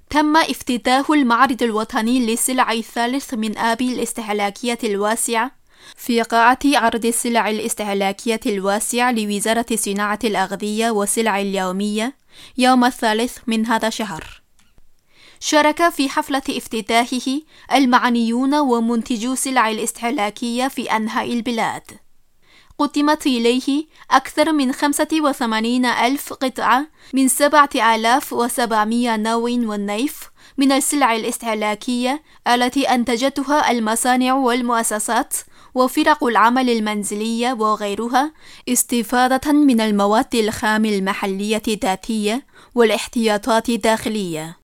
تم افتتاح المعرض الوطني للسلع الثالث من آب الاستهلاكية الواسعة في قاعة عرض السلع الاستهلاكية الواسعة لوزارة صناعة الأغذية والسلع اليومية يوم 3 من هذا الشهر. شارك في حفلة افتتاحه المعنيون ومنتجو السلع الاستهلاكية في أنحاء البلاد. قدمت إليه أكثر من 85,000 قطعة من 7,700 نوع ونيف من السلع الاستهلاكية التي أنتجتها المصانع والمؤسسات وفرق العمل المنزلية وغيرها، استفادة من المواد الخام المحلية الذاتية والاحتياطات الداخلية.